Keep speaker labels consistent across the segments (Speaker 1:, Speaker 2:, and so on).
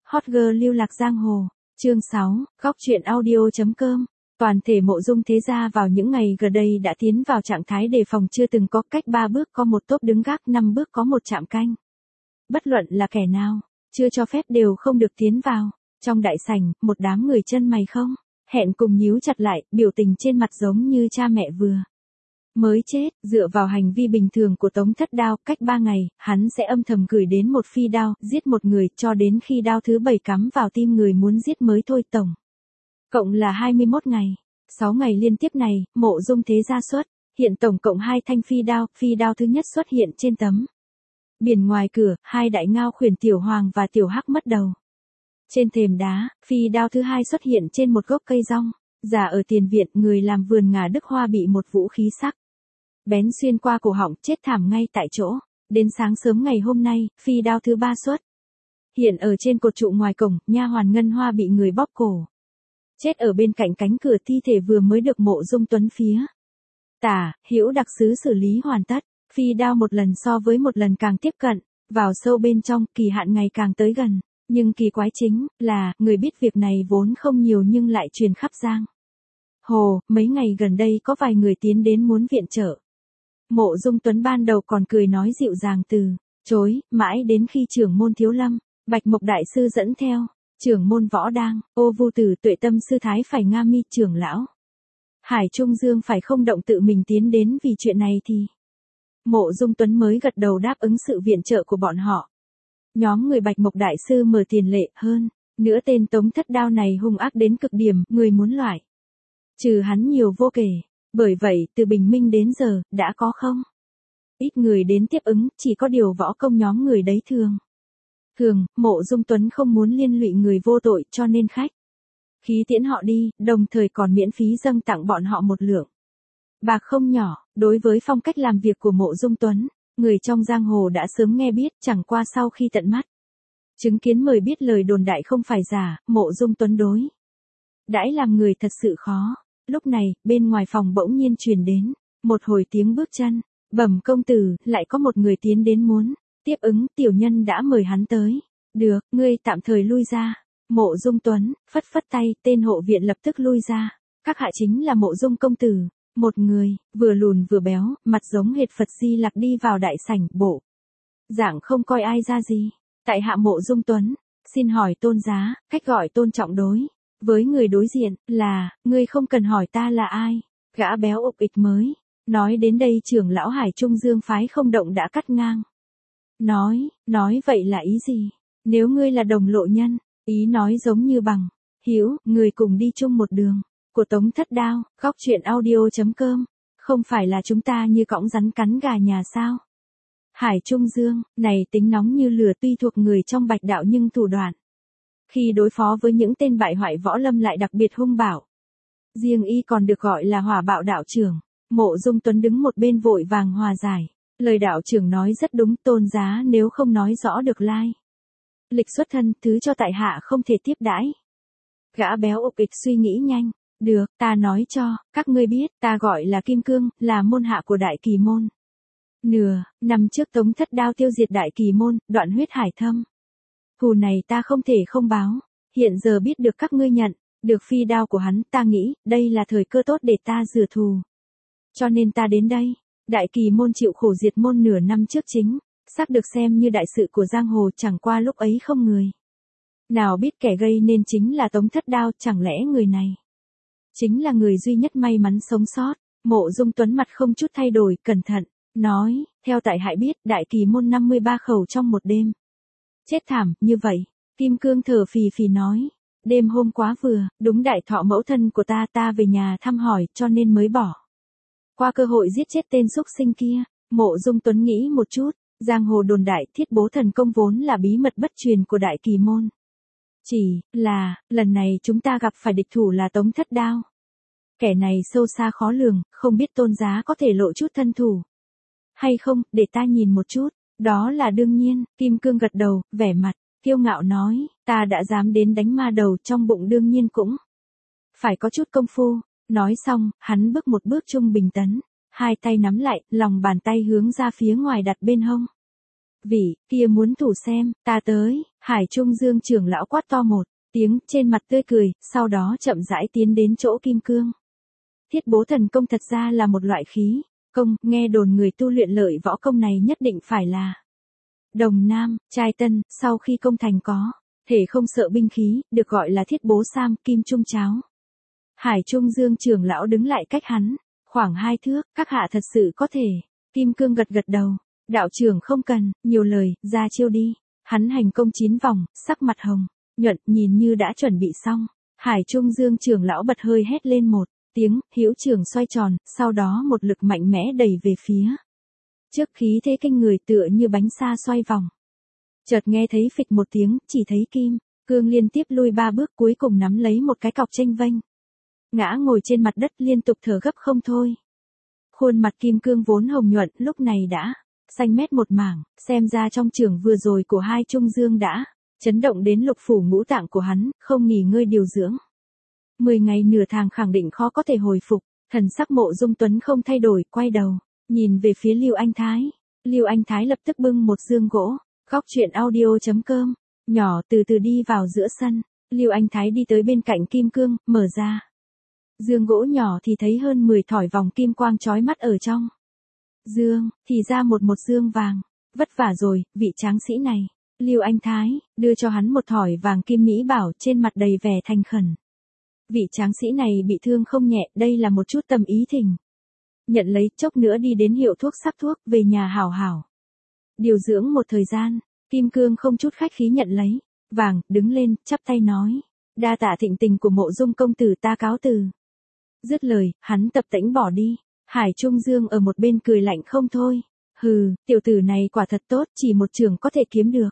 Speaker 1: Hot girl lưu lạc giang hồ. Chương 6, góc truyện audio.com. Toàn thể Mộ Dung thế gia vào những ngày gần đây đã tiến vào trạng thái đề phòng chưa từng có, cách 3 bước có một tốp đứng gác, 5 bước có một trạm canh. Bất luận là kẻ nào, chưa cho phép đều không được tiến vào. Trong đại sảnh, một đám người chân mày không hẹn cùng nhíu chặt lại, biểu tình trên mặt giống như cha mẹ vừa mới chết. Dựa vào hành vi bình thường của Tống Thất Đao, cách 3 ngày, hắn sẽ âm thầm gửi đến một phi đao, giết một người, cho đến khi đao thứ 7 cắm vào tim người muốn giết mới thôi. Tổng cộng là 21 ngày. 6 ngày liên tiếp này, Mộ Dung thế gia xuất hiện tổng cộng 2 thanh phi đao thứ nhất xuất hiện trên tấm biển ngoài cửa, 2 đại ngao khuyển Tiểu Hoàng và Tiểu Hắc mất đầu. Trên thềm đá, phi đao thứ 2 xuất hiện trên một gốc cây rong già ở tiền viện, người làm vườn ngả Đức Hoa bị một vũ khí sắc bén xuyên qua cổ họng, chết thảm ngay tại chỗ. Đến sáng sớm ngày hôm nay, phi đao thứ 3 xuất hiện ở trên cột trụ ngoài cổng, nha hoàn Ngân Hoa bị người bóp cổ chết ở bên cạnh cánh cửa, thi thể vừa mới được Mộ Dung Tuấn phía tả hữu đặc sứ xử lý hoàn tất. Phi đao một lần so với một lần càng tiếp cận vào sâu bên trong, kỳ hạn ngày càng tới gần. Nhưng kỳ quái chính là, người biết việc này vốn không nhiều nhưng lại truyền khắp giang hồ. Mấy ngày gần đây có vài người tiến đến muốn viện trợ. Mộ Dung Tuấn ban đầu còn cười nói dịu dàng từ chối, mãi đến khi trưởng môn Thiếu Lâm, Bạch Mộc đại sư dẫn theo trưởng môn Võ Đang, Ô Vu Tử, Tuệ Tâm sư thái phải Nga Mi trưởng lão Hải Trung Dương phải không động tự mình tiến đến vì chuyện này thì Mộ Dung Tuấn mới gật đầu đáp ứng sự viện trợ của bọn họ. Nhóm người Bạch Mộc đại sư mở tiền lệ, hơn nữa tên Tống Thất Đao này hung ác đến cực điểm, người muốn loại trừ hắn nhiều vô kể. Bởi vậy, từ bình minh đến giờ, đã có không ít người đến tiếp ứng, chỉ có điều võ công nhóm người đấy thường. Mộ Dung Tuấn không muốn liên lụy người vô tội, cho nên khách khí tiễn họ đi, đồng thời còn miễn phí dâng tặng bọn họ một lượng bạc không nhỏ. Đối với phong cách làm việc của Mộ Dung Tuấn, người trong giang hồ đã sớm nghe biết, chẳng qua sau khi tận mắt chứng kiến mới biết lời đồn đại không phải giả. Mộ Dung Tuấn đối đãi làm người thật sự khó. Lúc này, bên ngoài phòng bỗng nhiên truyền đến một hồi tiếng bước chân. Bẩm công tử, lại có một người tiến đến muốn tiếp ứng, tiểu nhân đã mời hắn tới. Được, ngươi tạm thời lui ra. Mộ Dung Tuấn phất phất tay, tên hộ viện lập tức lui ra. Các hạ chính là Mộ Dung công tử. Một người, vừa lùn vừa béo, mặt giống hệt Phật Di Lặc đi vào đại sảnh, bộ dạng không coi ai ra gì. Tại hạ Mộ Dung Tuấn, xin hỏi tôn giá, cách gọi tôn trọng đối với người đối diện là, ngươi không cần hỏi ta là ai. Gã béo ục ịch mới nói đến đây, trưởng lão Hải Trung Dương phái không động đã cắt ngang. Nói vậy là ý gì? Nếu ngươi là đồng lộ nhân, ý nói giống như bằng hữu, người cùng đi chung một đường của Tống Thất Đao. Góc truyện audio.com. Không phải là chúng ta như cõng rắn cắn gà nhà sao? Hải Trung Dương này tính nóng như lửa, tuy thuộc người trong Bạch đạo nhưng thủ đoạn khi đối phó với những tên bại hoại võ lâm lại đặc biệt hung bạo. Riêng y còn được gọi là Hỏa Bạo đạo trưởng. Mộ Dung Tuấn đứng một bên vội vàng hòa giải. Lời đạo trưởng nói rất đúng, tôn giá nếu không nói rõ được lai lịch xuất thân, thứ cho tại hạ không thể tiếp đãi. Gã béo ục ịch suy nghĩ nhanh. Được, ta nói cho các ngươi biết, ta gọi là Kim Cương, là môn hạ của Đại Kỳ môn. Nửa năm trước Tống Thất Đao tiêu diệt Đại Kỳ môn, đoạn huyết hải thâm thù này ta không thể không báo. Hiện giờ biết được các ngươi nhận được phi đao của hắn, ta nghĩ đây là thời cơ tốt để ta rửa thù. Cho nên ta đến đây. Đại Kỳ môn chịu khổ diệt môn nửa năm trước, chính xác được xem như đại sự của giang hồ, chẳng qua lúc ấy không người nào biết kẻ gây nên chính là Tống Thất Đao. Chẳng lẽ người này chính là người duy nhất may mắn sống sót? Mộ Dung Tuấn mặt không chút thay đổi, cẩn thận nói, theo tại hạ biết, Đại Kỳ môn 53 khẩu trong một đêm chết thảm như vậy. Kim Cương thở phì phì nói, đêm hôm quá vừa, đúng đại thọ mẫu thân của ta về nhà thăm hỏi, cho nên mới bỏ qua cơ hội giết chết tên xúc sinh kia. Mộ Dung Tuấn nghĩ một chút, giang hồ đồn đại Thiết Bố thần công vốn là bí mật bất truyền của Đại Kỳ môn. Chỉ là, lần này chúng ta gặp phải địch thủ là Tống Thất Đao. Kẻ này sâu xa khó lường, không biết tôn giá có thể lộ chút thân thủ hay không, để ta nhìn một chút. Đó là đương nhiên. Kim Cương gật đầu, vẻ mặt kiêu ngạo nói, ta đã dám đến đánh ma đầu, trong bụng đương nhiên cũng phải có chút công phu. Nói xong, hắn bước một bước trung bình tấn, hai tay nắm lại, lòng bàn tay hướng ra phía ngoài đặt bên hông. Vị, kia muốn thủ xem, ta tới, Hải Trung Dương trưởng lão quát to một tiếng, trên mặt tươi cười, sau đó chậm rãi tiến đến chỗ kim cương. Thiết bố thần công thật ra là một loại khí công, nghe đồn người tu luyện lợi võ công này nhất định phải là đồng nam, trai tân, sau khi công thành có thể không sợ binh khí, được gọi là thiết bố sam, kim trung cháo. Hải Trung Dương trưởng lão đứng lại cách hắn khoảng 2 thước, các hạ thật sự có thể. Kim cương gật gật đầu, đạo trưởng không cần nhiều lời, ra chiêu đi. Hắn hành công 9 vòng, sắc mặt hồng nhuận, nhìn như đã chuẩn bị xong. Hải Trung Dương trưởng lão bật hơi hét lên một tiếng, hữu trường xoay tròn, sau đó một lực mạnh mẽ đẩy về phía trước, khí thế kinh người tựa như bánh xa xoay vòng. Chợt nghe thấy phịch một tiếng, chỉ thấy kim cương liên tiếp lui 3 bước, cuối cùng nắm lấy một cái cọc chênh vênh, ngã ngồi trên mặt đất liên tục thở gấp không thôi. Khuôn mặt kim cương vốn hồng nhuận lúc này đã xanh mét một mảng, xem ra trong trường vừa rồi của Hai Trung Dương đã chấn động đến lục phủ ngũ tạng của hắn, không nghỉ ngơi điều dưỡng. 10 ngày nửa tháng khẳng định khó có thể hồi phục. Thần sắc Mộ Dung Tuấn không thay đổi, quay đầu nhìn về phía Lưu Anh Thái. Lưu Anh Thái lập tức bưng một dương gỗ. Góc truyện audio.com nhỏ từ từ đi vào giữa sân. Lưu Anh Thái đi tới bên cạnh kim cương, mở ra dương gỗ nhỏ thì thấy hơn 10 thỏi vòng kim quang chói mắt ở trong dương, thì ra một dương vàng. Vất vả rồi, vị tráng sĩ này. Lưu Anh Thái đưa cho hắn một thỏi vàng kim mỹ bảo, trên mặt đầy vẻ thành khẩn. Vị tráng sĩ này bị thương không nhẹ, đây là một chút tâm ý thỉnh. Nhận lấy, chốc nữa đi đến hiệu thuốc sắc thuốc, về nhà hảo hảo điều dưỡng một thời gian. Kim cương không chút khách khí nhận lấy vàng, đứng lên, chắp tay nói: đa tạ thịnh tình của Mộ Dung công tử, ta cáo từ. Dứt lời, hắn tập tễnh bỏ đi. Hải Trung Dương ở một bên cười lạnh không thôi. Hừ, tiểu tử này quả thật tốt, chỉ một trường có thể kiếm được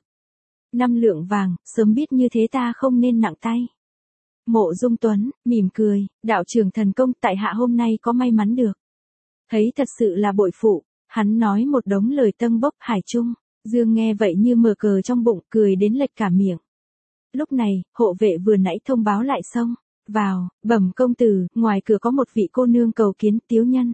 Speaker 1: 5 lượng vàng, sớm biết như thế ta không nên nặng tay. Mộ Dung Tuấn mỉm cười, đạo trưởng thần công, tại hạ hôm nay có may mắn được thấy, thật sự là bội phụ. Hắn nói một đống lời tâng bốc. Hải Trung Dương nghe vậy như mở cờ trong bụng, cười đến lệch cả miệng. Lúc này, hộ vệ vừa nãy thông báo lại xông vào, bẩm công tử, ngoài cửa có một vị cô nương cầu kiến, Tiếu Nhân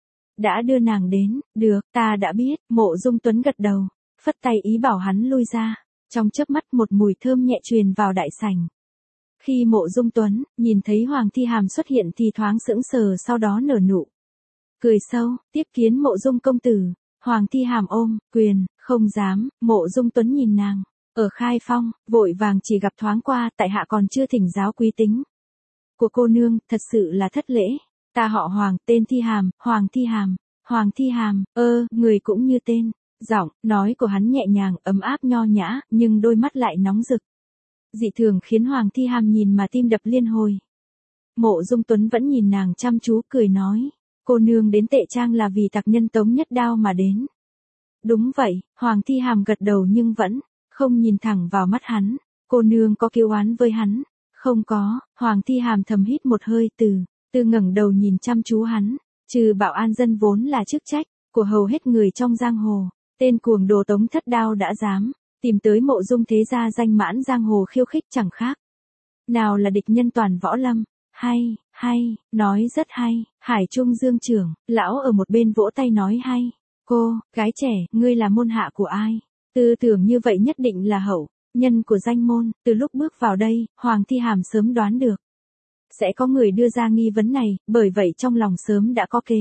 Speaker 1: đã đưa nàng đến. Được, ta đã biết. Mộ Dung Tuấn gật đầu, phất tay ý bảo hắn lui ra. Trong chớp mắt một mùi thơm nhẹ truyền vào đại sảnh. Khi Mộ Dung Tuấn nhìn thấy Hoàng Thi Hàm xuất hiện thì thoáng sững sờ, sau đó nở nụ cười sâu, tiếp kiến Mộ Dung công tử. Hoàng Thi Hàm ôm quyền, không dám. Mộ Dung Tuấn nhìn nàng ở Khai Phong, vội vàng chỉ gặp thoáng qua, tại hạ còn chưa thỉnh giáo quý tính của cô nương, thật sự là thất lễ. Ta họ Hoàng, tên Thi Hàm, Hoàng Thi Hàm. Hoàng Thi Hàm, người cũng như tên. Giọng nói của hắn nhẹ nhàng, ấm áp nho nhã, nhưng đôi mắt lại nóng rực dị thường, khiến Hoàng Thi Hàm nhìn mà tim đập liên hồi. Mộ Dung Tuấn vẫn nhìn nàng chăm chú, cười nói: cô nương đến Tệ Trang là vì tặc nhân Tống Nhất Đao mà đến. Đúng vậy. Hoàng Thi Hàm gật đầu nhưng vẫn không nhìn thẳng vào mắt hắn. Cô nương có kiêu oán với hắn? Không có. Hoàng Thi Hàm thầm hít một hơi, từ ngẩng đầu nhìn chăm chú hắn. Trừ Bảo An dân vốn là chức trách của hầu hết người trong giang hồ, tên cuồng đồ Tống Thất Đao đã dám tìm tới Mộ Dung thế gia danh mãn giang hồ khiêu khích, chẳng khác nào là địch nhân toàn võ lâm. Hay, nói rất hay. Hải Trung Dương trưởng lão ở một bên vỗ tay nói hay. Cô gái trẻ, ngươi là môn hạ của ai? Tư tưởng như vậy nhất định là hậu nhân của danh môn. Từ lúc bước vào đây, Hoàng Thi Hàm sớm đoán được sẽ có người đưa ra nghi vấn này, bởi vậy trong lòng sớm đã có kế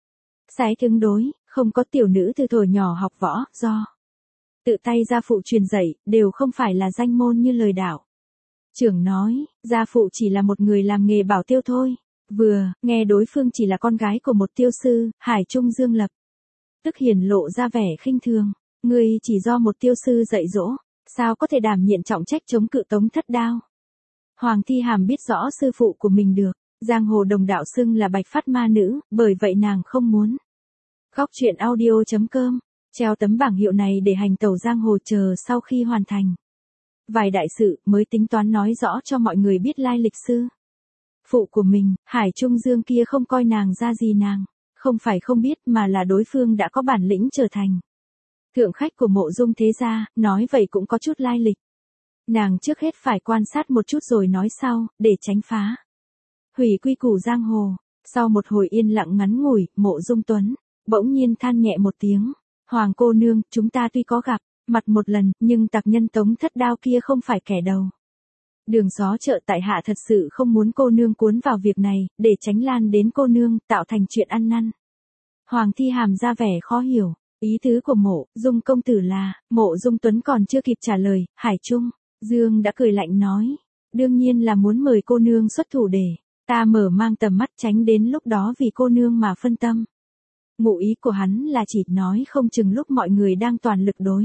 Speaker 1: sách ứng đối. Không có tiểu nữ từ thuở nhỏ học võ, do tự tay gia phụ truyền dạy, đều không phải là danh môn như lời đạo trưởng nói. Gia phụ chỉ là một người làm nghề bảo tiêu thôi. Vừa nghe đối phương chỉ là con gái của một tiêu sư, Hải Trung Dương lập tức hiển lộ ra vẻ khinh thường. Ngươi chỉ do một tiêu sư dạy dỗ, sao có thể đảm nhiệm trọng trách chống cự Tống Thất Đao? Hoàng Thi Hàm biết rõ sư phụ của mình được giang hồ đồng đạo xưng là Bạch Phát Ma Nữ, bởi vậy nàng không muốn. Góc truyện audio.com treo tấm bảng hiệu này để hành tẩu giang hồ, chờ sau khi hoàn thành vài đại sự mới tính toán nói rõ cho mọi người biết lai lịch sư phụ của mình. Hải Trung Dương kia không coi nàng ra gì, nàng không phải không biết, mà là đối phương đã có bản lĩnh trở thành thượng khách của Mộ Dung thế gia, nói vậy cũng có chút lai lịch. Nàng trước hết phải quan sát một chút rồi nói sau, để tránh phá hủy quy củ giang hồ. Sau một hồi yên lặng ngắn ngủi, Mộ Dung Tuấn bỗng nhiên than nhẹ một tiếng: Hoàng cô nương, chúng ta tuy có gặp mặt một lần, nhưng tặc nhân Tống Thất Đao kia không phải kẻ đầu. Đường gió chợ tại hạ thật sự không muốn cô nương cuốn vào việc này, để tránh lan đến cô nương, tạo thành chuyện ăn năn. Hoàng Thi Hàm ra vẻ khó hiểu, ý tứ của Mộ Dung công tử là, Mộ Dung Tuấn còn chưa kịp trả lời, Hải Trung, Dương đã cười lạnh nói, đương nhiên là muốn mời cô nương xuất thủ để ta mở mang tầm mắt, tránh đến lúc đó vì cô nương mà phân tâm. Ngụ ý của hắn là chỉ nói không chừng lúc mọi người đang toàn lực đối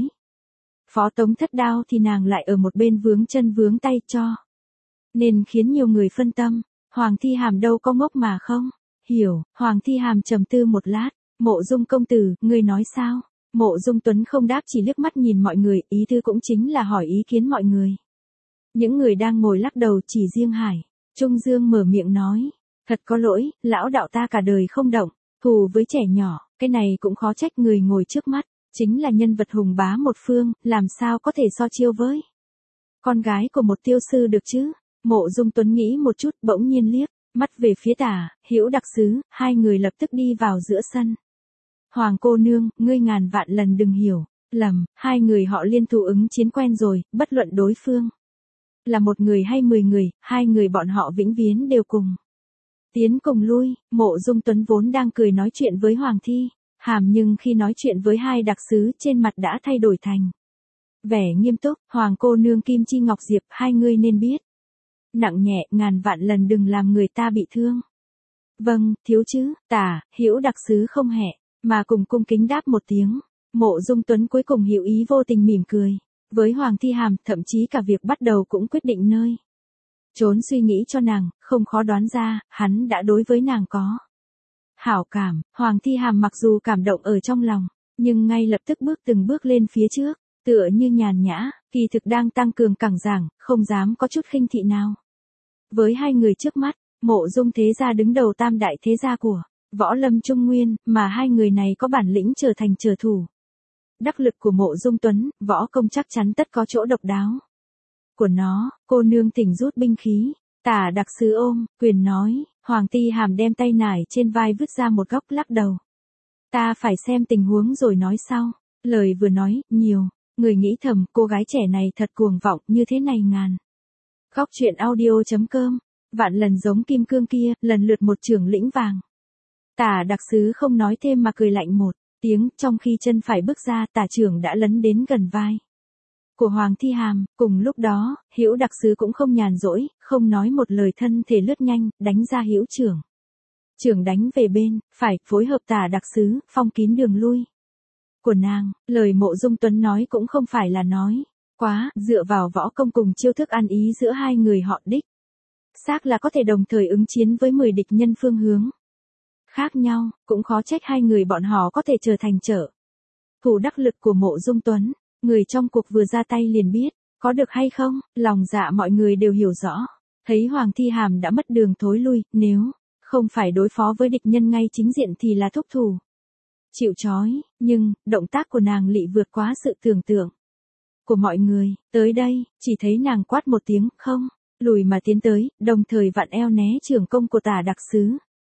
Speaker 1: phó Tống Thất Đao thì nàng lại ở một bên vướng chân vướng tay cho. Nên khiến nhiều người phân tâm, Hoàng Thi Hàm đâu có ngốc mà không hiểu. Hoàng Thi Hàm trầm tư một lát, Mộ Dung công tử, ngươi nói sao? Mộ Dung Tuấn không đáp, chỉ liếc mắt nhìn mọi người, ý tứ cũng chính là hỏi ý kiến mọi người. Những người đang ngồi lắc đầu, chỉ riêng Hải Trung Dương mở miệng nói, thật có lỗi, lão đạo ta cả đời không động thù với trẻ nhỏ, cái này cũng khó trách, người ngồi trước mắt chính là nhân vật hùng bá một phương, làm sao có thể so chiêu với con gái của một tiêu sư được chứ? Mộ Dung Tuấn nghĩ một chút, bỗng nhiên liếc mắt về phía Tả Hữu đặc sứ, hai người lập tức đi vào giữa sân. Hoàng cô nương, ngươi ngàn vạn lần đừng hiểu lầm, hai người họ liên thủ ứng chiến quen rồi, bất luận đối phương là một người hay 10 người, hai người bọn họ vĩnh viễn đều cùng tiến cùng lui. Mộ Dung Tuấn vốn đang cười nói chuyện với Hoàng Thi Hàm, nhưng khi nói chuyện với hai đặc sứ trên mặt đã thay đổi thành vẻ nghiêm túc. Hoàng cô nương Kim Chi Ngọc Diệp, hai ngươi nên biết nặng nhẹ, ngàn vạn lần đừng làm người ta bị thương. Vâng, thiếu chứ. Tả Hữu đặc sứ không hẹ mà cùng cung kính đáp một tiếng. Mộ Dung Tuấn cuối cùng hiểu ý, vô tình mỉm cười với Hoàng Thi Hàm, thậm chí cả việc bắt đầu cũng quyết định nơi trốn suy nghĩ cho nàng, không khó đoán ra, hắn đã đối với nàng có hảo cảm. Hoàng Thi Hàm mặc dù cảm động ở trong lòng, nhưng ngay lập tức từng bước lên phía trước, tựa như nhàn nhã, kỳ thực đang tăng cường cẳng giảng, không dám có chút khinh thị nào. Với hai người trước mắt, Mộ Dung thế gia đứng đầu tam đại thế gia của Võ Lâm Trung Nguyên, mà hai người này có bản lĩnh trở thành trở thủ đắc lực của Mộ Dung Tuấn, võ công chắc chắn tất có chỗ độc đáo của nó. Cô nương thỉnh rút binh khí. Tả đặc sứ ôm quyền nói. Hoàng Thi Hàm đem tay nải trên vai vứt ra một góc, lắc đầu. Ta phải xem tình huống rồi nói sau. Lời vừa nói, nhiều người nghĩ thầm, cô gái trẻ này thật cuồng vọng, như thế này ngàn. Góc truyện audio.com, vạn lần giống kim cương kia, lần lượt một trưởng lĩnh vàng. Tả đặc sứ không nói thêm mà cười lạnh một tiếng, trong khi chân phải bước ra, tả trưởng đã lấn đến gần vai của Hoàng Thi Hàm. Cùng lúc đó, Hữu đặc sứ cũng không nhàn rỗi, không nói một lời, thân thể lướt nhanh, đánh ra Hữu trưởng. Trưởng đánh về bên phải, phối hợp tả đặc sứ, phong kín đường lui của nàng. Lời Mộ Dung Tuấn nói cũng không phải là nói quá, dựa vào võ công cùng chiêu thức ăn ý giữa hai người họ đích xác là có thể đồng thời ứng chiến với 10 địch nhân phương hướng khác nhau, cũng khó trách hai người bọn họ có thể trở thành trở thủ đắc lực của Mộ Dung Tuấn. Người trong cuộc vừa ra tay liền biết có được hay không, lòng dạ mọi người đều hiểu rõ. Thấy Hoàng Thi Hàm đã mất đường thối lui, nếu không phải đối phó với địch nhân ngay chính diện thì là thúc thủ chịu trói, nhưng động tác của nàng lị vượt quá sự tưởng tượng của mọi người. Tới đây, chỉ thấy nàng quát một tiếng, không lùi mà tiến tới, đồng thời vặn eo né trưởng công của tả đặc sứ,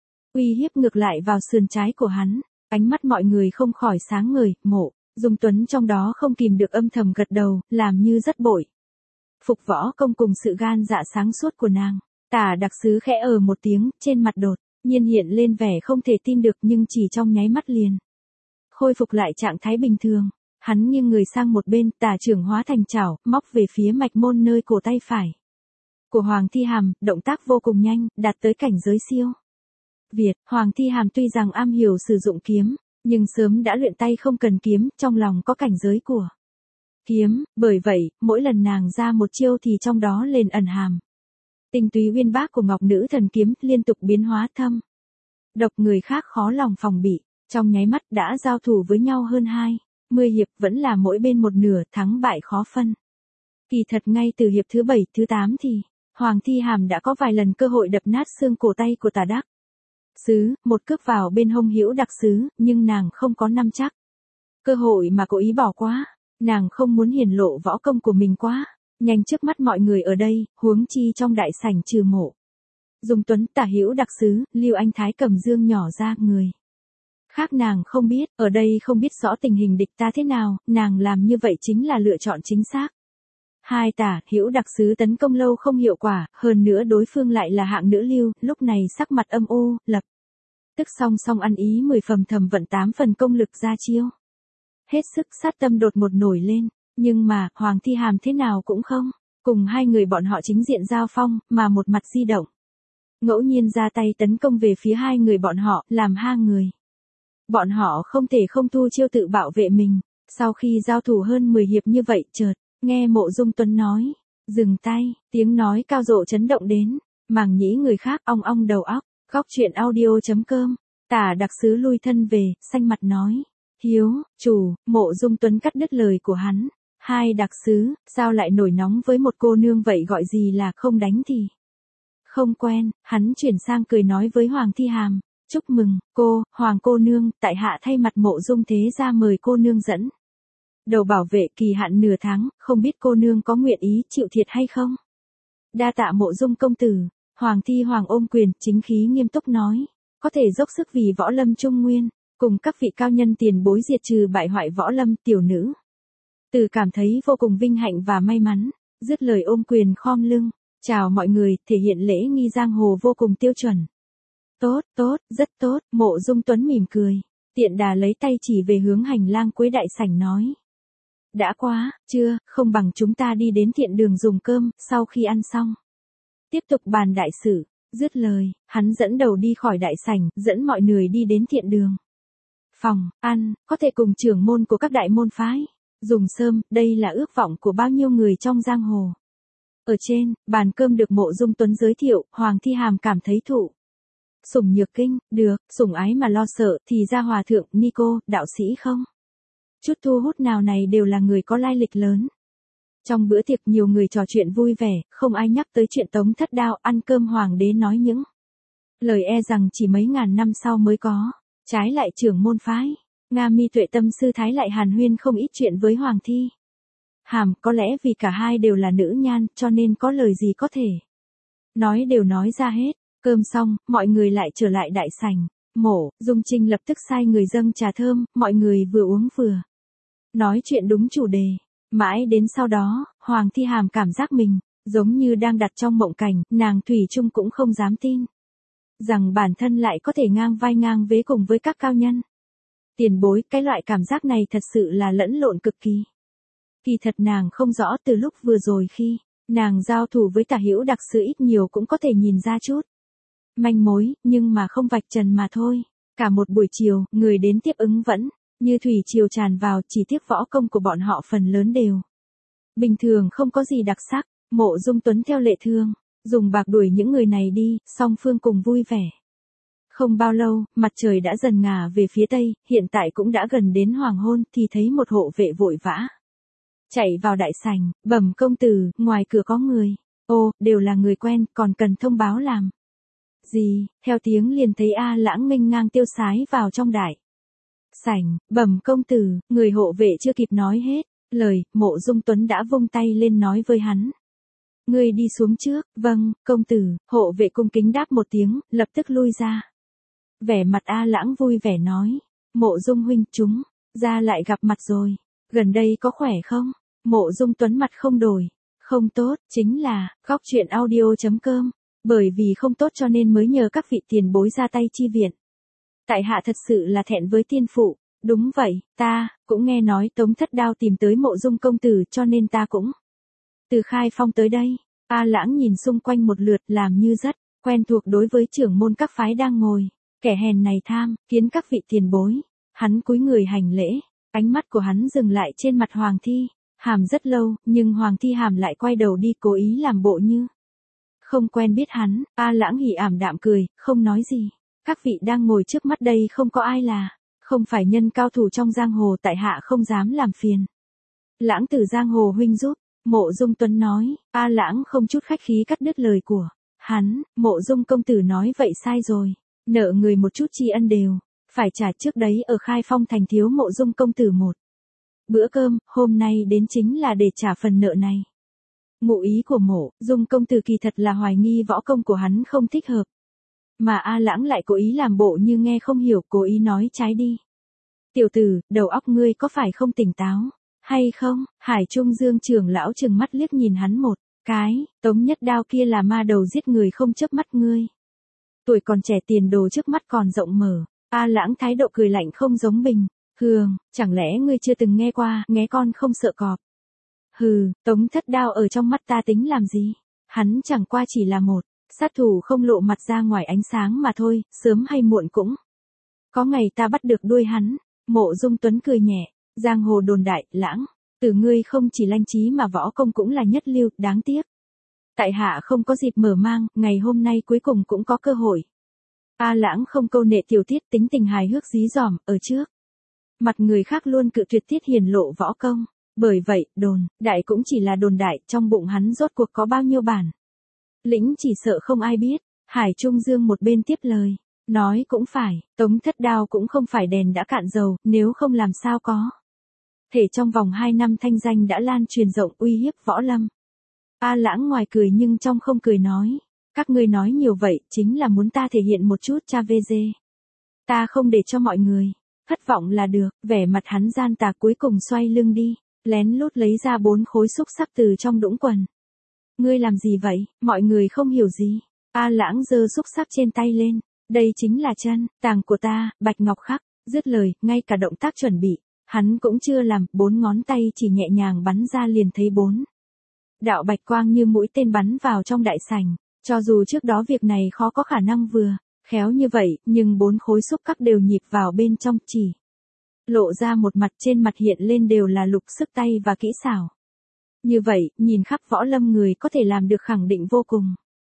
Speaker 1: uy hiếp ngược lại vào sườn trái của hắn. Ánh mắt mọi người không khỏi sáng ngời. Mộ Dung Tuấn trong đó không kìm được âm thầm gật đầu, làm như rất bội phục võ công cùng sự gan dạ sáng suốt của nàng. Tả đặc sứ khẽ một tiếng, trên mặt đột nhiên hiện lên vẻ không thể tin được, nhưng chỉ trong nháy mắt liền khôi phục lại trạng thái bình thường. Hắn nghiêng người sang một bên, tả trưởng hóa thành chảo, móc về phía mạch môn nơi cổ tay phải của Hoàng Thi Hàm, động tác vô cùng nhanh, đạt tới cảnh giới siêu việt. Hoàng Thi Hàm tuy rằng am hiểu sử dụng kiếm, nhưng sớm đã luyện tay không cần kiếm, trong lòng có cảnh giới của kiếm, bởi vậy, mỗi lần nàng ra một chiêu thì trong đó liền ẩn hàm tinh túy uyên bác của Ngọc Nữ Thần Kiếm, liên tục biến hóa thâm độc, người khác khó lòng phòng bị. Trong nháy mắt đã giao thủ với nhau hơn 20 hiệp, vẫn là mỗi bên một nửa, thắng bại khó phân. Kỳ thật ngay từ hiệp thứ 7, thứ 8 thì Hoàng Thi Hàm đã có vài lần cơ hội đập nát xương cổ tay của tả đắc sứ, một cước vào bên hông Hữu đặc sứ, nhưng nàng không có nắm chắc cơ hội mà cố ý bỏ qua. Nàng không muốn hiển lộ võ công của mình quá nhanh trước mắt mọi người ở đây, huống chi trong đại sảnh trừ Mộ Dung Tuấn, tả Hữu đặc sứ, Lưu Anh Thái cầm dương nhỏ ra, người Khác nàng không biết, ở đây không biết rõ tình hình địch ta thế nào, nàng làm như vậy chính là lựa chọn chính xác. Hai tả, hữu đặc sứ tấn công lâu không hiệu quả, hơn nữa đối phương lại là hạng nữ lưu, lúc này sắc mặt âm u, lập tức song song ăn ý 10 phần thầm vận 8 phần công lực ra chiêu. Hết sức sát tâm đột một nổi lên, nhưng mà, Hoàng Thi Hàm thế nào cũng không, cùng hai người bọn họ chính diện giao phong, mà một mặt di động. Ngẫu nhiên ra tay tấn công về phía hai người bọn họ, làm hai người. Bọn họ không thể không thu chiêu tự bảo vệ mình, sau khi giao thủ hơn 10 hiệp như vậy chợt, nghe Mộ Dung Tuấn nói, dừng tay, tiếng nói cao rộ chấn động đến, màng nhĩ người khác ong ong đầu óc, góc chuyện audio.com, tả đặc sứ lui thân về, xanh mặt nói, hiếu, chủ, Mộ Dung Tuấn cắt đứt lời của hắn, hai đặc sứ, sao lại nổi nóng với một cô nương vậy gọi gì là không đánh thì không quen, hắn chuyển sang cười nói với Hoàng Thi Hàm, chúc mừng, cô, Hoàng cô nương, tại hạ thay mặt Mộ Dung thế gia mời cô nương dẫn đầu bảo vệ kỳ hạn nửa tháng, không biết cô nương có nguyện ý chịu thiệt hay không? Đa tạ Mộ Dung công tử, Hoàng Thi Hoàng ôm quyền, chính khí nghiêm túc nói, có thể dốc sức vì võ lâm trung nguyên, cùng các vị cao nhân tiền bối diệt trừ bại hoại võ lâm tiểu nữ. Từ cảm thấy vô cùng vinh hạnh và may mắn, dứt lời ôm quyền khom lưng, chào mọi người, thể hiện lễ nghi giang hồ vô cùng tiêu chuẩn. Tốt, tốt, rất tốt, Mộ Dung Tuấn mỉm cười, tiện đà lấy tay chỉ về hướng hành lang cuối đại sảnh nói. Đã quá, chưa, không bằng chúng ta đi đến thiện đường dùng cơm, sau khi ăn xong. Tiếp tục bàn đại sự, dứt lời, hắn dẫn đầu đi khỏi đại sảnh, dẫn mọi người đi đến thiện đường. Phòng, ăn, có thể cùng trưởng môn của các đại môn phái. Dùng sơm, đây là ước vọng của bao nhiêu người trong giang hồ. Ở trên, bàn cơm được Mộ Dung Tuấn giới thiệu, Hoàng Thi Hàm cảm thấy thụ. Sủng nhược kinh, được, sủng ái mà lo sợ, thì ra hòa thượng, Nico, đạo sĩ không? Chút thu hút nào này đều là người có lai lịch lớn. Trong bữa tiệc nhiều người trò chuyện vui vẻ, không ai nhắc tới chuyện Tống Thất Đao ăn cơm hoàng đế nói những lời e rằng chỉ mấy ngàn năm sau mới có. Trái lại trưởng môn phái, Nga Mi Tuệ Tâm sư thái lại hàn huyên không ít chuyện với Hoàng Thi Hàm, có lẽ vì cả hai đều là nữ nhan, cho nên có lời gì có thể nói đều nói ra hết. Cơm xong, mọi người lại trở lại đại sảnh. Mộ Dung Trinh lập tức sai người dâng trà thơm, mọi người vừa uống vừa nói chuyện đúng chủ đề. Mãi đến sau đó, Hoàng Thi Hàm cảm giác mình giống như đang đặt trong mộng cảnh, nàng thủy chung cũng không dám tin rằng bản thân lại có thể ngang vai ngang vế cùng với các cao nhân tiền bối. Cái loại cảm giác này thật sự là lẫn lộn cực kỳ. Kỳ thật nàng không rõ, từ lúc vừa rồi khi nàng giao thủ với Tả Hữu đặc sứ ít nhiều cũng có thể nhìn ra chút manh mối, nhưng mà không vạch trần mà thôi. Cả một buổi chiều, người đến tiếp ứng vẫn như thủy triều tràn vào, chỉ tiếc võ công của bọn họ phần lớn đều bình thường, không có gì đặc sắc. Mộ Dung Tuấn theo lệ thường dùng bạc đuổi những người này đi, song phương cùng vui vẻ. Không bao lâu, mặt trời đã dần ngả về phía tây, hiện tại cũng đã gần đến hoàng hôn, thì thấy một hộ vệ vội vã chạy vào đại sảnh, bẩm công tử, ngoài cửa có người. Ô, đều là người quen, còn cần thông báo làm gì? Theo tiếng liền thấy A Lãng nghênh ngang tiêu sái vào trong đại sảnh. Bẩm công tử, người hộ vệ chưa kịp nói hết lời, Mộ Dung Tuấn đã vung tay lên nói với hắn. Ngươi đi xuống trước. Vâng, công tử, hộ vệ cung kính đáp một tiếng, lập tức lui ra. Vẻ mặt A Lãng vui vẻ nói. Mộ Dung huynh, chúng ra lại gặp mặt rồi. Gần đây có khỏe không? Mộ Dung Tuấn mặt không đổi. Không tốt, chính là, góc chuyện audio.com. Bởi vì không tốt cho nên mới nhờ các vị tiền bối ra tay chi viện. Tại hạ thật sự là thẹn với tiên phụ. Đúng vậy, ta cũng nghe nói Tống Thất Đao tìm tới Mộ Dung công tử, cho nên ta cũng từ Khai Phong tới đây. A Lãng nhìn xung quanh một lượt, làm như rất quen thuộc đối với trưởng môn các phái đang ngồi. Kẻ hèn này tham kiến các vị tiền bối. Hắn cúi người hành lễ, ánh mắt của hắn dừng lại trên mặt Hoàng Thi Hàm rất lâu, nhưng Hoàng Thi Hàm lại quay đầu đi, cố ý làm bộ như không quen biết hắn. A Lãng hỉ ảm đạm cười, không nói gì. Các vị đang ngồi trước mắt đây không có ai là không phải nhân cao thủ trong giang hồ, tại hạ không dám làm phiền Lãng tử giang hồ huynh giúp. Mộ Dung Tuấn nói. A Lãng không chút khách khí cắt đứt lời của hắn. Mộ Dung công tử nói vậy sai rồi. Nợ người một chút tri ân đều phải trả. Trước đấy ở Khai Phong thành thiếu Mộ Dung công tử một bữa cơm, hôm nay đến chính là để trả phần nợ này. Ngụ ý của Mộ Dung công tử kỳ thật là hoài nghi võ công của hắn không thích hợp Mà A Lãng lại cố ý làm bộ như nghe không hiểu, cố ý nói trái đi. Tiểu tử, đầu óc ngươi có phải không tỉnh táo, hay không? Hải Trung Dương trưởng lão trừng mắt liếc nhìn hắn một cái, Tống Nhất Đao kia là ma đầu giết người không chớp mắt ngươi. Tuổi còn trẻ tiền đồ trước mắt còn rộng mở. A Lãng thái độ cười lạnh không giống bình thường, chẳng lẽ ngươi chưa từng nghe qua, nghé con không sợ cọp. Hừ, Tống Thất Đao ở trong mắt ta tính làm gì? Hắn chẳng qua chỉ là một sát thủ không lộ mặt ra ngoài ánh sáng mà thôi, sớm hay muộn cũng có ngày ta bắt được đuôi hắn. Mộ Dung Tuấn cười nhẹ, giang hồ đồn đại, Lãng, từ ngươi không chỉ lanh trí mà võ công cũng là nhất lưu, đáng tiếc. Tại hạ không có dịp mở mang, ngày hôm nay cuối cùng cũng có cơ hội. A Lãng không câu nệ tiểu tiết, tính tình hài hước dí dỏm, ở trước mặt người khác luôn cự tuyệt tiết hiển lộ võ công. Bởi vậy, đồn đại cũng chỉ là đồn đại, trong bụng hắn rốt cuộc có bao nhiêu bản lĩnh chỉ sợ không ai biết. Hải Trung Dương một bên tiếp lời, nói cũng phải, Tống Thất Đao cũng không phải đèn đã cạn dầu, nếu không làm sao có thể trong vòng 2 năm thanh danh đã lan truyền rộng uy hiếp võ lâm. A Lãng ngoài cười nhưng trong không cười nói, các ngươi nói nhiều vậy chính là muốn ta thể hiện một chút cha VG. Ta không để cho mọi người thất vọng là được. Vẻ mặt hắn gian tà cuối cùng xoay lưng đi, lén lút lấy ra 4 khối xúc xắc từ trong đũng quần. Ngươi làm gì vậy? Mọi người không hiểu gì. A Lãng giơ xúc xắc trên tay lên, đây chính là chân tàng của ta, bạch ngọc khắc. Dứt lời, ngay cả động tác chuẩn bị hắn cũng chưa làm, 4 ngón tay chỉ nhẹ nhàng bắn ra liền thấy 4 đạo bạch quang như mũi tên bắn vào trong đại sảnh. Cho dù trước đó việc này khó có khả năng vừa khéo như vậy, nhưng 4 khối xúc các đều nhịp vào bên trong, chỉ lộ ra một mặt, trên mặt hiện lên đều là lục sức tay và kỹ xảo. Như vậy, nhìn khắp võ lâm người có thể làm được khẳng định vô cùng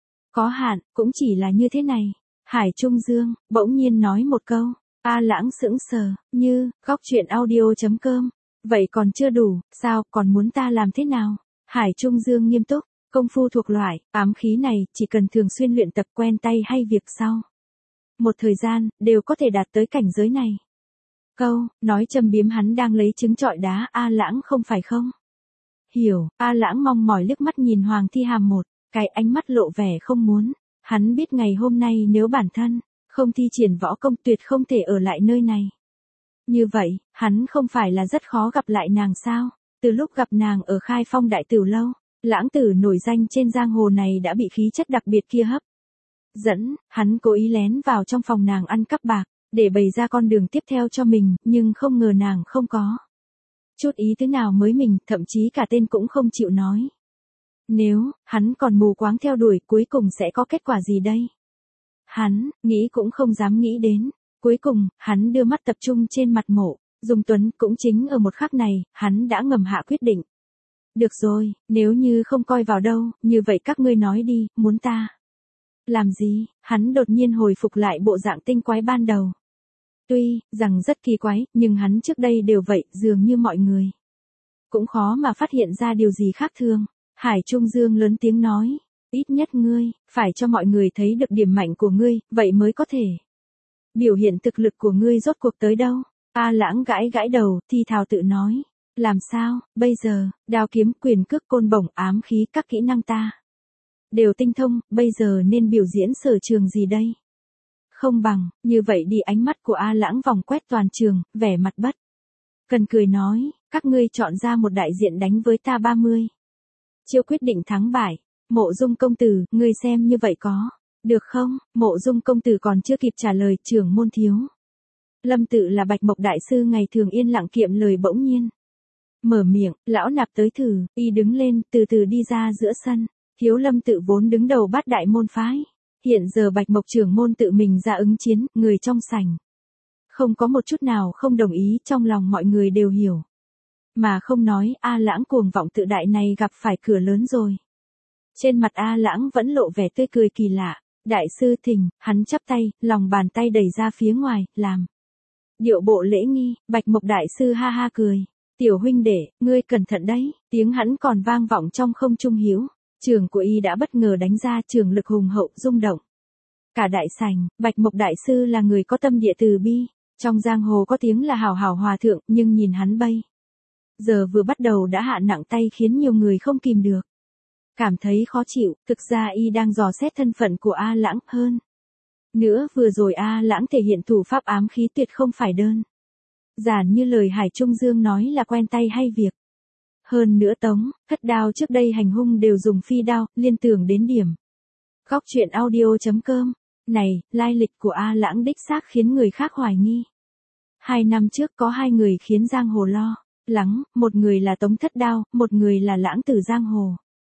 Speaker 1: có hạn, cũng chỉ là như thế này. Hải Trung Dương bỗng nhiên nói một câu. A Lãng sững sờ, như, góc truyện audio.com. Vậy còn chưa đủ, sao, còn muốn ta làm thế nào? Hải Trung Dương nghiêm túc, công phu thuộc loại, ám khí này, chỉ cần thường xuyên luyện tập quen tay hay việc sau một thời gian, đều có thể đạt tới cảnh giới này. Câu, nói châm biếm hắn đang lấy trứng trọi đá, A Lãng không phải không? Hiểu, A Lãng mong mỏi liếc mắt nhìn Hoàng Thi Hàm một cái, ánh mắt lộ vẻ không muốn. Hắn biết ngày hôm nay nếu bản thân không thi triển võ công tuyệt không thể ở lại nơi này. Như vậy, hắn không phải là rất khó gặp lại nàng sao? Từ lúc gặp nàng ở Khai Phong Đại Tửu Lâu, Lãng tử nổi danh trên giang hồ này đã bị khí chất đặc biệt kia hấp dẫn, hắn cố ý lén vào trong phòng nàng ăn cắp bạc, để bày ra con đường tiếp theo cho mình, nhưng không ngờ nàng không có chút ý thế nào mới mình, thậm chí cả tên cũng không chịu nói. Nếu hắn còn mù quáng theo đuổi, cuối cùng sẽ có kết quả gì đây? Hắn nghĩ cũng không dám nghĩ đến. Cuối cùng, hắn đưa mắt tập trung trên mặt Mộ Dung Tuấn, cũng chính ở một khắc này, hắn đã ngầm hạ quyết định. Được rồi, nếu như không coi vào đâu, như vậy các ngươi nói đi, muốn ta làm gì? Hắn đột nhiên hồi phục lại bộ dạng tinh quái ban đầu. Tuy rằng rất kỳ quái, nhưng hắn trước đây đều vậy, dường như mọi người cũng khó mà phát hiện ra điều gì khác thường. Hải Trung Dương lớn tiếng nói, ít nhất ngươi phải cho mọi người thấy được điểm mạnh của ngươi, vậy mới có thể biểu hiện thực lực của ngươi rốt cuộc tới đâu. A Lãng gãi gãi đầu, thi thào tự nói, làm sao, bây giờ, đao kiếm quyền cước côn bổng ám khí các kỹ năng ta đều tinh thông, bây giờ nên biểu diễn sở trường gì đây? Không bằng, như vậy đi. Ánh mắt của A Lãng vòng quét toàn trường, vẻ mặt bất cần cười nói, các ngươi chọn ra một đại diện đánh với ta 30 chiêu quyết định thắng bại. Mộ Dung công tử, ngươi xem như vậy có được không? Mộ Dung công tử còn chưa kịp trả lời, trưởng môn Thiếu Lâm Tự là Bạch Mộc đại sư ngày thường yên lặng kiệm lời bỗng nhiên mở miệng, lão nạp tới thử. Y đứng lên, từ từ đi ra giữa sân. Thiếu Lâm Tự vốn đứng đầu bát đại môn phái, hiện giờ Bạch Mộc trưởng môn tự mình ra ứng chiến, người trong sảnh không có một chút nào không đồng ý, trong lòng mọi người đều hiểu. Mà không nói, A Lãng cuồng vọng tự đại này gặp phải cửa lớn rồi. Trên mặt A Lãng vẫn lộ vẻ tươi cười kỳ lạ. Đại sư thỉnh, hắn chắp tay, lòng bàn tay đẩy ra phía ngoài, làm điệu bộ lễ nghi. Bạch Mộc đại sư ha ha cười, tiểu huynh đệ, ngươi cẩn thận đấy. Tiếng hắn còn vang vọng trong không trung. Hiếu trường của y đã bất ngờ đánh ra, trường lực hùng hậu rung động cả đại sảnh. Bạch Mộc đại sư là người có tâm địa từ bi, trong giang hồ có tiếng là hảo hảo hòa thượng, nhưng nhìn hắn bây giờ vừa bắt đầu đã hạ nặng tay, khiến nhiều người không kìm được cảm thấy khó chịu. Thực ra y đang dò xét thân phận của A Lãng hơn Nữa vừa rồi A Lãng thể hiện thủ pháp ám khí tuyệt không phải đơn giản như lời Hải Trung Dương nói là quen tay hay việc. Hơn nữa Tống, Thất Đao trước đây hành hung đều dùng phi đao, liên tưởng đến điểm. Góc truyện audio.com. Này, lai lịch của A Lãng đích xác khiến người khác hoài nghi. 2 năm trước có 2 người khiến giang hồ lo lắng, một người là Tống Thất Đao, một người là Lãng Tử giang hồ.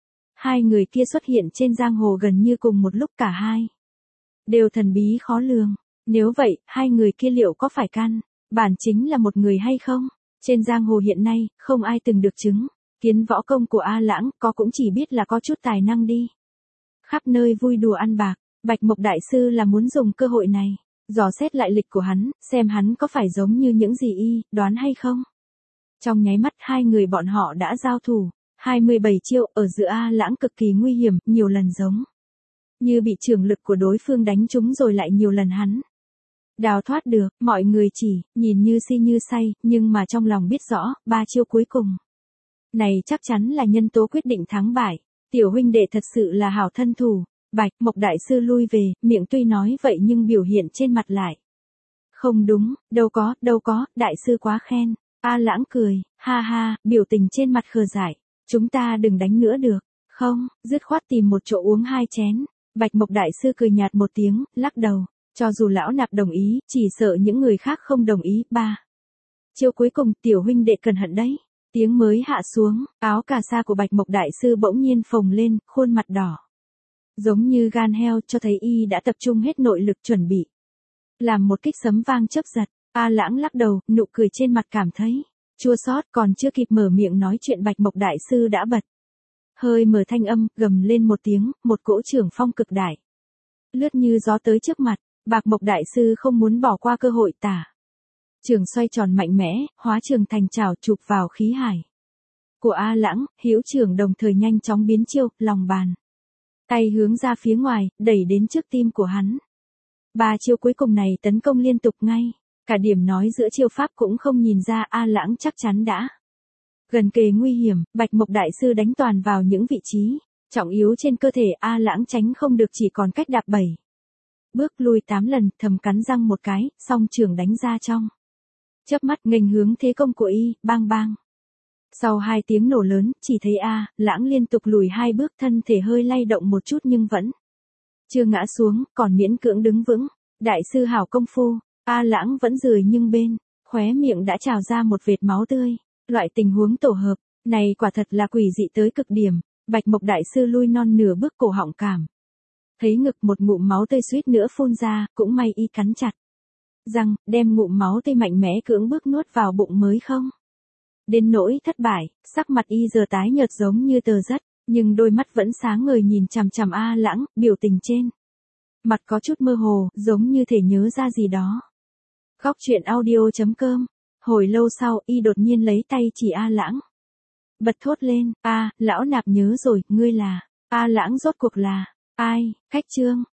Speaker 1: 2 người kia xuất hiện trên giang hồ gần như cùng một lúc, cả hai đều thần bí khó lường. Nếu vậy, 2 người kia liệu có phải căn bản chính là một người hay không? Trên giang hồ hiện nay, không ai từng được chứng kiến võ công của A Lãng, có cũng chỉ biết là có chút tài năng đi khắp nơi vui đùa ăn bạc. Bạch Mộc Đại Sư là muốn dùng cơ hội này dò xét lại lịch của hắn, xem hắn có phải giống như những gì y đoán hay không. Trong nháy mắt 2 người bọn họ đã giao thủ 27 chiêu, ở giữa A Lãng cực kỳ nguy hiểm, nhiều lần giống như bị chưởng lực của đối phương đánh trúng rồi lại nhiều lần hắn đào thoát được. Mọi người chỉ nhìn như si như say, nhưng mà trong lòng biết rõ, 3 chiêu cuối cùng này chắc chắn là nhân tố quyết định thắng bại. Tiểu huynh đệ thật sự là hảo thân thủ. Bạch Mộc Đại Sư lui về, miệng tuy nói vậy nhưng biểu hiện trên mặt lại không đúng. Đâu có, Đại Sư quá khen. A Lãng cười, ha ha, biểu tình trên mặt khờ dại. Chúng ta đừng đánh nữa được không? Dứt khoát tìm một chỗ uống 2 chén. Bạch Mộc Đại Sư cười nhạt một tiếng, lắc đầu. Cho dù lão nạp đồng ý, chỉ sợ những người khác không đồng ý. 3 chiêu cuối cùng, tiểu huynh đệ cẩn hận đấy. Tiếng mới hạ xuống, áo cà sa của Bạch Mộc Đại Sư bỗng nhiên phồng lên, khuôn mặt đỏ giống như gan heo, cho thấy y đã tập trung hết nội lực chuẩn bị làm một kích sấm vang chớp giật. A Lãng lắc đầu, nụ cười trên mặt cảm thấy chua xót, còn chưa kịp mở miệng nói chuyện Bạch Mộc Đại Sư đã bật hơi mở thanh âm, gầm lên một tiếng, một cỗ trưởng phong cực đại lướt như gió tới trước mặt. Bạch Mộc Đại Sư không muốn bỏ qua cơ hội, tả trường xoay tròn mạnh mẽ, hóa trường thành chảo chụp vào khí hải của A Lãng. Hữu trưởng đồng thời nhanh chóng biến chiêu, lòng bàn tay hướng ra phía ngoài, đẩy đến trước tim của hắn. 3 chiêu cuối cùng này tấn công liên tục ngay cả điểm nói giữa chiêu pháp cũng không nhìn ra A Lãng chắc chắn đã gần kề nguy hiểm. Bạch Mộc Đại Sư đánh toàn vào những vị trí trọng yếu trên cơ thể A Lãng, tránh không được, chỉ còn cách đạp 7 bước lui 8 lần, thầm cắn răng một cái, song trưởng đánh ra trong chớp mắt, nghênh hướng thế công của y, bang bang. Sau 2 tiếng nổ lớn, chỉ thấy A Lãng liên tục lùi 2 bước, thân thể hơi lay động một chút nhưng vẫn chưa ngã xuống, còn miễn cưỡng đứng vững. Đại sư hảo công phu. A Lãng vẫn rười nhưng bên khóe miệng đã trào ra một vệt máu tươi. Loại tình huống tổ hợp này quả thật là quỷ dị tới cực điểm. Bạch Mộc Đại Sư lui non nửa bước, cổ họng cảm thấy ngực một ngụm máu tươi suýt nữa phun ra, cũng may y cắn chặt răng, đem ngụm máu tươi mạnh mẽ cưỡng bức nuốt vào bụng mới không đến nỗi thất bại. Sắc mặt y giờ tái nhợt giống như tờ giấy, nhưng đôi mắt vẫn sáng ngời nhìn chằm chằm A Lãng, biểu tình trên mặt có chút mơ hồ, giống như thể nhớ ra gì đó. Góc truyện audio.com. Hồi lâu sau, y đột nhiên lấy tay chỉ A Lãng, bật thốt lên, "A, lão nạp nhớ rồi, ngươi là..." A Lãng rốt cuộc là ai? Khách Trương.